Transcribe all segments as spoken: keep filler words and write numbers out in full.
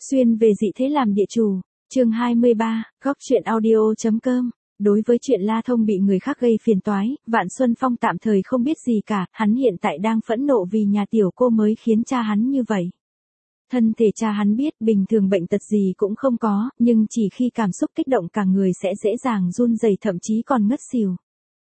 Xuyên về dị thế làm địa chủ, chương hai mươi ba, góc truyện audio.com. Đối với chuyện La Thông bị người khác gây phiền toái, Vạn Xuân Phong tạm thời không biết gì cả, hắn hiện tại đang phẫn nộ vì nhà tiểu cô mới khiến cha hắn như vậy. Thân thể cha hắn biết bình thường bệnh tật gì cũng không có, nhưng chỉ khi cảm xúc kích động cả người sẽ dễ dàng run rẩy thậm chí còn ngất xỉu.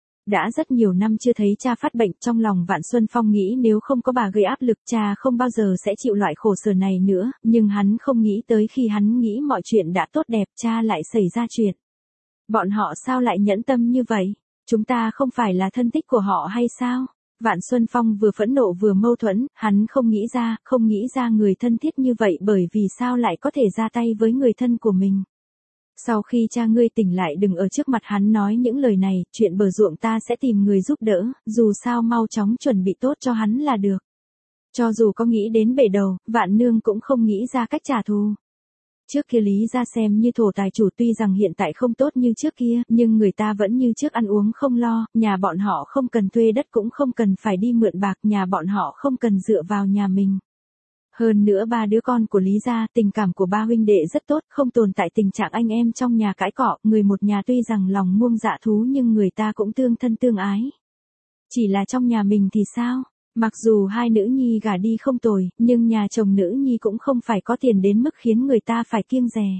Đã rất nhiều năm chưa thấy cha phát bệnh, trong lòng Vạn Xuân Phong nghĩ nếu không có bà gây áp lực cha không bao giờ sẽ chịu loại khổ sở này nữa, nhưng hắn không nghĩ tới khi hắn nghĩ mọi chuyện đã tốt đẹp cha lại xảy ra chuyện. Bọn họ sao lại nhẫn tâm như vậy? Chúng ta không phải là thân tích của họ hay sao? Vạn Xuân Phong vừa phẫn nộ vừa mâu thuẫn, hắn không nghĩ ra, không nghĩ ra người thân thiết như vậy bởi vì sao lại có thể ra tay với người thân của mình. Sau khi cha ngươi tỉnh lại đừng ở trước mặt hắn nói những lời này, chuyện bờ ruộng ta sẽ tìm người giúp đỡ, dù sao mau chóng chuẩn bị tốt cho hắn là được. Cho dù có nghĩ đến bể đầu, Vạn Nương cũng không nghĩ ra cách trả thù. Trước kia Lý gia xem như thổ tài chủ tuy rằng hiện tại không tốt như trước kia, nhưng người ta vẫn như trước ăn uống không lo, nhà bọn họ không cần thuê đất cũng không cần phải đi mượn bạc, nhà bọn họ không cần dựa vào nhà mình. Hơn nữa ba đứa con của Lý gia, tình cảm của ba huynh đệ rất tốt, không tồn tại tình trạng anh em trong nhà cãi cọ, người một nhà tuy rằng lòng muông dạ thú nhưng người ta cũng tương thân tương ái. Chỉ là trong nhà mình thì sao? Mặc dù hai nữ nhi gả đi không tồi, nhưng nhà chồng nữ nhi cũng không phải có tiền đến mức khiến người ta phải kiêng dè.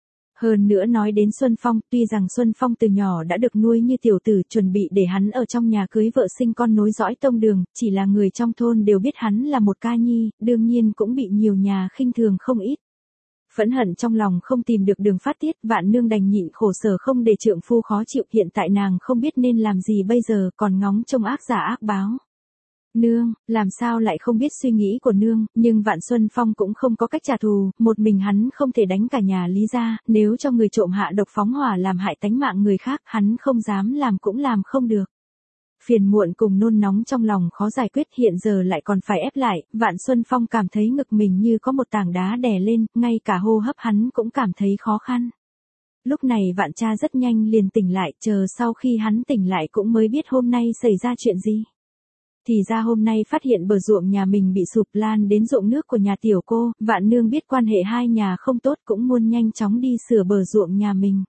Hơn nữa nói đến Xuân Phong, tuy rằng Xuân Phong từ nhỏ đã được nuôi như tiểu tử, chuẩn bị để hắn ở trong nhà cưới vợ sinh con nối dõi tông đường, chỉ là người trong thôn đều biết hắn là một ca nhi, đương nhiên cũng bị nhiều nhà khinh thường không ít. Phẫn hận trong lòng không tìm được đường phát tiết, Vạn Nương đành nhịn khổ sở không để trượng phu khó chịu, hiện tại nàng không biết nên làm gì bây giờ, còn ngóng trông ác giả ác báo. Nương, làm sao lại không biết suy nghĩ của nương, nhưng Vạn Xuân Phong cũng không có cách trả thù, một mình hắn không thể đánh cả nhà Lý gia, nếu cho người trộm hạ độc phóng hỏa làm hại tánh mạng người khác, hắn không dám làm cũng làm không được. Phiền muộn cùng nôn nóng trong lòng khó giải quyết, hiện giờ lại còn phải ép lại, Vạn Xuân Phong cảm thấy ngực mình như có một tảng đá đè lên, ngay cả hô hấp hắn cũng cảm thấy khó khăn. Lúc này Vạn cha rất nhanh liền tỉnh lại, chờ sau khi hắn tỉnh lại cũng mới biết hôm nay xảy ra chuyện gì. Thì ra hôm nay phát hiện bờ ruộng nhà mình bị sụp lan đến ruộng nước của nhà tiểu cô, Vạn Nương biết quan hệ hai nhà không tốt cũng muốn nhanh chóng đi sửa bờ ruộng nhà mình.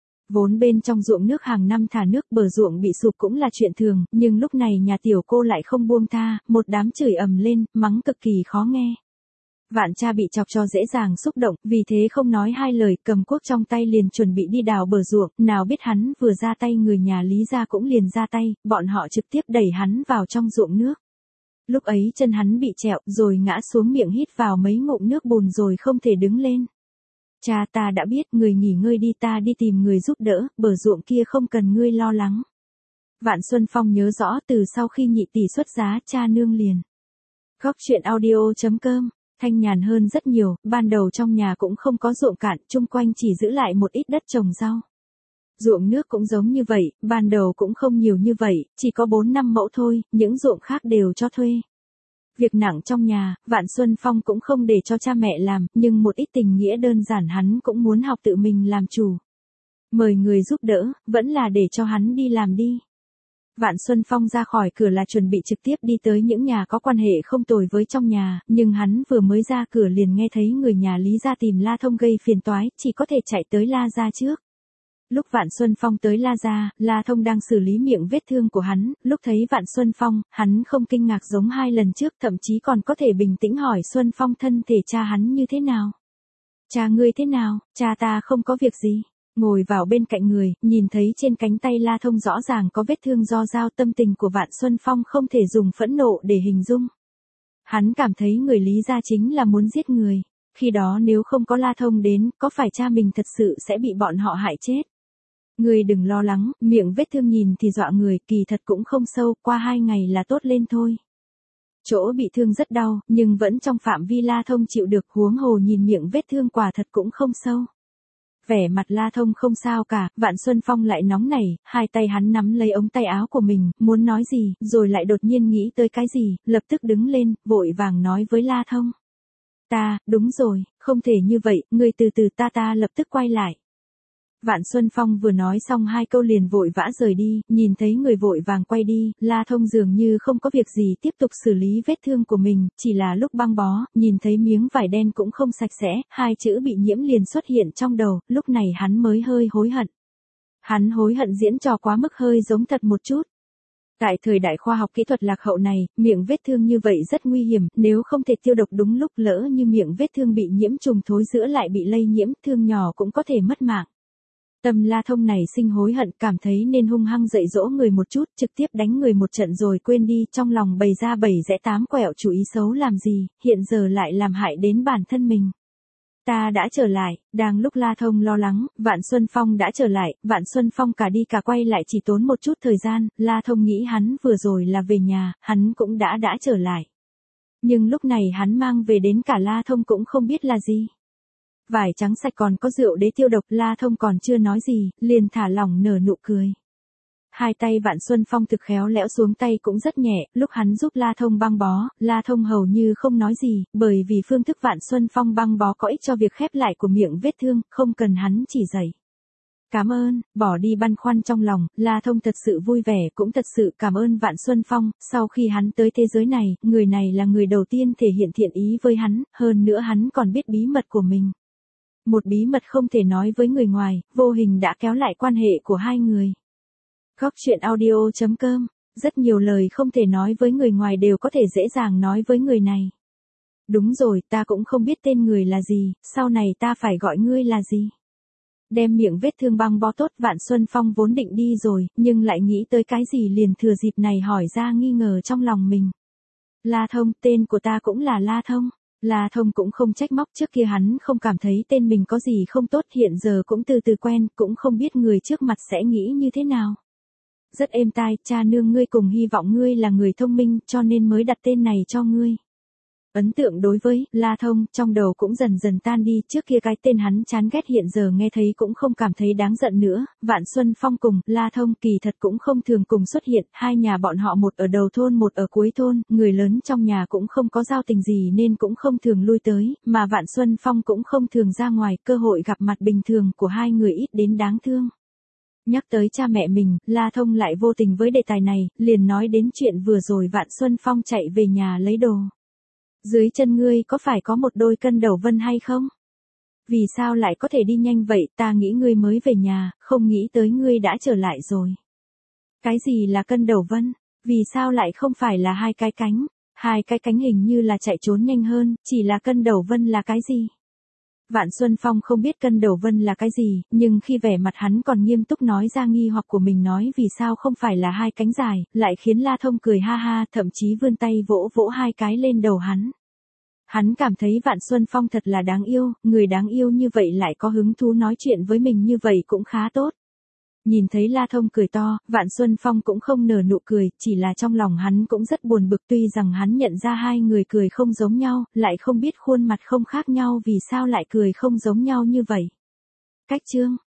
Vốn bên trong ruộng nước hàng năm thả nước bờ ruộng bị sụp cũng là chuyện thường, nhưng lúc này nhà tiểu cô lại không buông tha, một đám chửi ầm lên, mắng cực kỳ khó nghe. Vạn cha bị chọc cho dễ dàng xúc động, vì thế không nói hai lời, cầm cuốc trong tay liền chuẩn bị đi đào bờ ruộng, nào biết hắn vừa ra tay người nhà Lý gia cũng liền ra tay, bọn họ trực tiếp đẩy hắn vào trong ruộng nước. Lúc ấy chân hắn bị trẹo, rồi ngã xuống miệng hít vào mấy ngụm nước bùn rồi không thể đứng lên. Cha ta đã biết, người nghỉ ngơi đi, ta đi tìm người giúp đỡ, bờ ruộng kia không cần ngươi lo lắng. Vạn Xuân Phong nhớ rõ từ sau khi nhị tỷ xuất giá, cha nương liền. Góc truyện audio.com thanh nhàn hơn rất nhiều, ban đầu trong nhà cũng không có ruộng cạn, chung quanh chỉ giữ lại một ít đất trồng rau. Ruộng nước cũng giống như vậy, ban đầu cũng không nhiều như vậy, chỉ có bốn năm mẫu thôi, những ruộng khác đều cho thuê. Việc nặng trong nhà, Vạn Xuân Phong cũng không để cho cha mẹ làm, nhưng một ít tình nghĩa đơn giản hắn cũng muốn học tự mình làm chủ. Mời người giúp đỡ, vẫn là để cho hắn đi làm đi. Vạn Xuân Phong ra khỏi cửa là chuẩn bị trực tiếp đi tới những nhà có quan hệ không tồi với trong nhà, nhưng hắn vừa mới ra cửa liền nghe thấy người nhà Lý gia tìm La Thông gây phiền toái, chỉ có thể chạy tới La gia trước. Lúc Vạn Xuân Phong tới La gia, La Thông đang xử lý miệng vết thương của hắn, lúc thấy Vạn Xuân Phong, hắn không kinh ngạc giống hai lần trước, thậm chí còn có thể bình tĩnh hỏi Xuân Phong thân thể cha hắn như thế nào. Cha ngươi thế nào, cha ta không có việc gì. Ngồi vào bên cạnh người, nhìn thấy trên cánh tay La Thông rõ ràng có vết thương do dao, tâm tình của Vạn Xuân Phong không thể dùng phẫn nộ để hình dung. Hắn cảm thấy người Lý gia chính là muốn giết người, khi đó nếu không có La Thông đến, có phải cha mình thật sự sẽ bị bọn họ hại chết. Người đừng lo lắng, miệng vết thương nhìn thì dọa người, kỳ thật cũng không sâu, qua hai ngày là tốt lên thôi. Chỗ bị thương rất đau, nhưng vẫn trong phạm vi La Thông chịu được, huống hồ nhìn miệng vết thương quả thật cũng không sâu. Vẻ mặt La Thông không sao cả, Vạn Xuân Phong lại nóng nảy, hai tay hắn nắm lấy ống tay áo của mình, muốn nói gì, rồi lại đột nhiên nghĩ tới cái gì, lập tức đứng lên, vội vàng nói với La Thông. Ta, đúng rồi, không thể như vậy, ngươi từ từ ta ta lập tức quay lại. Vạn Xuân Phong vừa nói xong hai câu liền vội vã rời đi, nhìn thấy người vội vàng quay đi, La Thông dường như không có việc gì tiếp tục xử lý vết thương của mình, chỉ là lúc băng bó, nhìn thấy miếng vải đen cũng không sạch sẽ, hai chữ bị nhiễm liền xuất hiện trong đầu, lúc này hắn mới hơi hối hận. Hắn hối hận diễn trò quá mức hơi giống thật một chút. Tại thời đại khoa học kỹ thuật lạc hậu này, miệng vết thương như vậy rất nguy hiểm, nếu không thể tiêu độc đúng lúc lỡ như miệng vết thương bị nhiễm trùng thối giữa lại bị lây nhiễm, thương nhỏ cũng có thể mất mạng. Tâm La Thông này sinh hối hận, cảm thấy nên hung hăng dạy dỗ người một chút, trực tiếp đánh người một trận rồi quên đi, trong lòng bày ra bảy rẽ tám quẹo chủ ý xấu làm gì, hiện giờ lại làm hại đến bản thân mình. Ta đã trở lại, đang lúc La Thông lo lắng, Vạn Xuân Phong đã trở lại, Vạn Xuân Phong cả đi cả quay lại chỉ tốn một chút thời gian, La Thông nghĩ hắn vừa rồi là về nhà, hắn cũng đã đã trở lại. Nhưng lúc này hắn mang về đến cả La Thông cũng không biết là gì. Vải trắng sạch còn có rượu đế tiêu độc, La Thông còn chưa nói gì, liền thả lỏng nở nụ cười. Hai tay Vạn Xuân Phong thực khéo léo xuống tay cũng rất nhẹ, lúc hắn giúp La Thông băng bó, La Thông hầu như không nói gì, bởi vì phương thức Vạn Xuân Phong băng bó có ích cho việc khép lại của miệng vết thương, không cần hắn chỉ dạy. Cảm ơn, bỏ đi băn khoăn trong lòng, La Thông thật sự vui vẻ cũng thật sự cảm ơn Vạn Xuân Phong, sau khi hắn tới thế giới này, người này là người đầu tiên thể hiện thiện ý với hắn, hơn nữa hắn còn biết bí mật của mình. Một bí mật không thể nói với người ngoài, vô hình đã kéo lại quan hệ của hai người. Góc truyện audio chấm com, rất nhiều lời không thể nói với người ngoài đều có thể dễ dàng nói với người này. Đúng rồi, ta cũng không biết tên người là gì, sau này ta phải gọi ngươi là gì. Đem miệng vết thương băng bó tốt, Vạn Xuân Phong vốn định đi rồi, nhưng lại nghĩ tới cái gì liền thừa dịp này hỏi ra nghi ngờ trong lòng mình. La Thông, tên của ta cũng là La Thông. La Thông cũng không trách móc, trước kia hắn không cảm thấy tên mình có gì không tốt, hiện giờ cũng từ từ quen, cũng không biết người trước mặt sẽ nghĩ như thế nào. Rất êm tai, cha nương ngươi cùng hy vọng ngươi là người thông minh cho nên mới đặt tên này cho ngươi. Ấn tượng đối với La Thông trong đầu cũng dần dần tan đi, trước kia cái tên hắn chán ghét hiện giờ nghe thấy cũng không cảm thấy đáng giận nữa. Vạn Xuân Phong cùng La Thông kỳ thật cũng không thường cùng xuất hiện, hai nhà bọn họ một ở đầu thôn một ở cuối thôn, người lớn trong nhà cũng không có giao tình gì nên cũng không thường lui tới, mà Vạn Xuân Phong cũng không thường ra ngoài, cơ hội gặp mặt bình thường của hai người ít đến đáng thương. Nhắc tới cha mẹ mình, La Thông lại vô tình với đề tài này, liền nói đến chuyện vừa rồi Vạn Xuân Phong chạy về nhà lấy đồ. Dưới chân ngươi có phải có một đôi cân đầu vân hay không? Vì sao lại có thể đi nhanh vậy, ta nghĩ ngươi mới về nhà, không nghĩ tới ngươi đã trở lại rồi. Cái gì là cân đầu vân? Vì sao lại không phải là hai cái cánh? Hai cái cánh hình như là chạy trốn nhanh hơn, chỉ là cân đầu vân là cái gì? Vạn Xuân Phong không biết cân đầu vân là cái gì, nhưng khi vẻ mặt hắn còn nghiêm túc nói ra nghi hoặc của mình, nói vì sao không phải là hai cánh dài, lại khiến La Thông cười ha ha, thậm chí vươn tay vỗ vỗ hai cái lên đầu hắn. Hắn cảm thấy Vạn Xuân Phong thật là đáng yêu, người đáng yêu như vậy lại có hứng thú nói chuyện với mình như vậy cũng khá tốt. Nhìn thấy La Thông cười to, Vạn Xuân Phong cũng không nở nụ cười, chỉ là trong lòng hắn cũng rất buồn bực, tuy rằng hắn nhận ra hai người cười không giống nhau, lại không biết khuôn mặt không khác nhau vì sao lại cười không giống nhau như vậy. Cách chương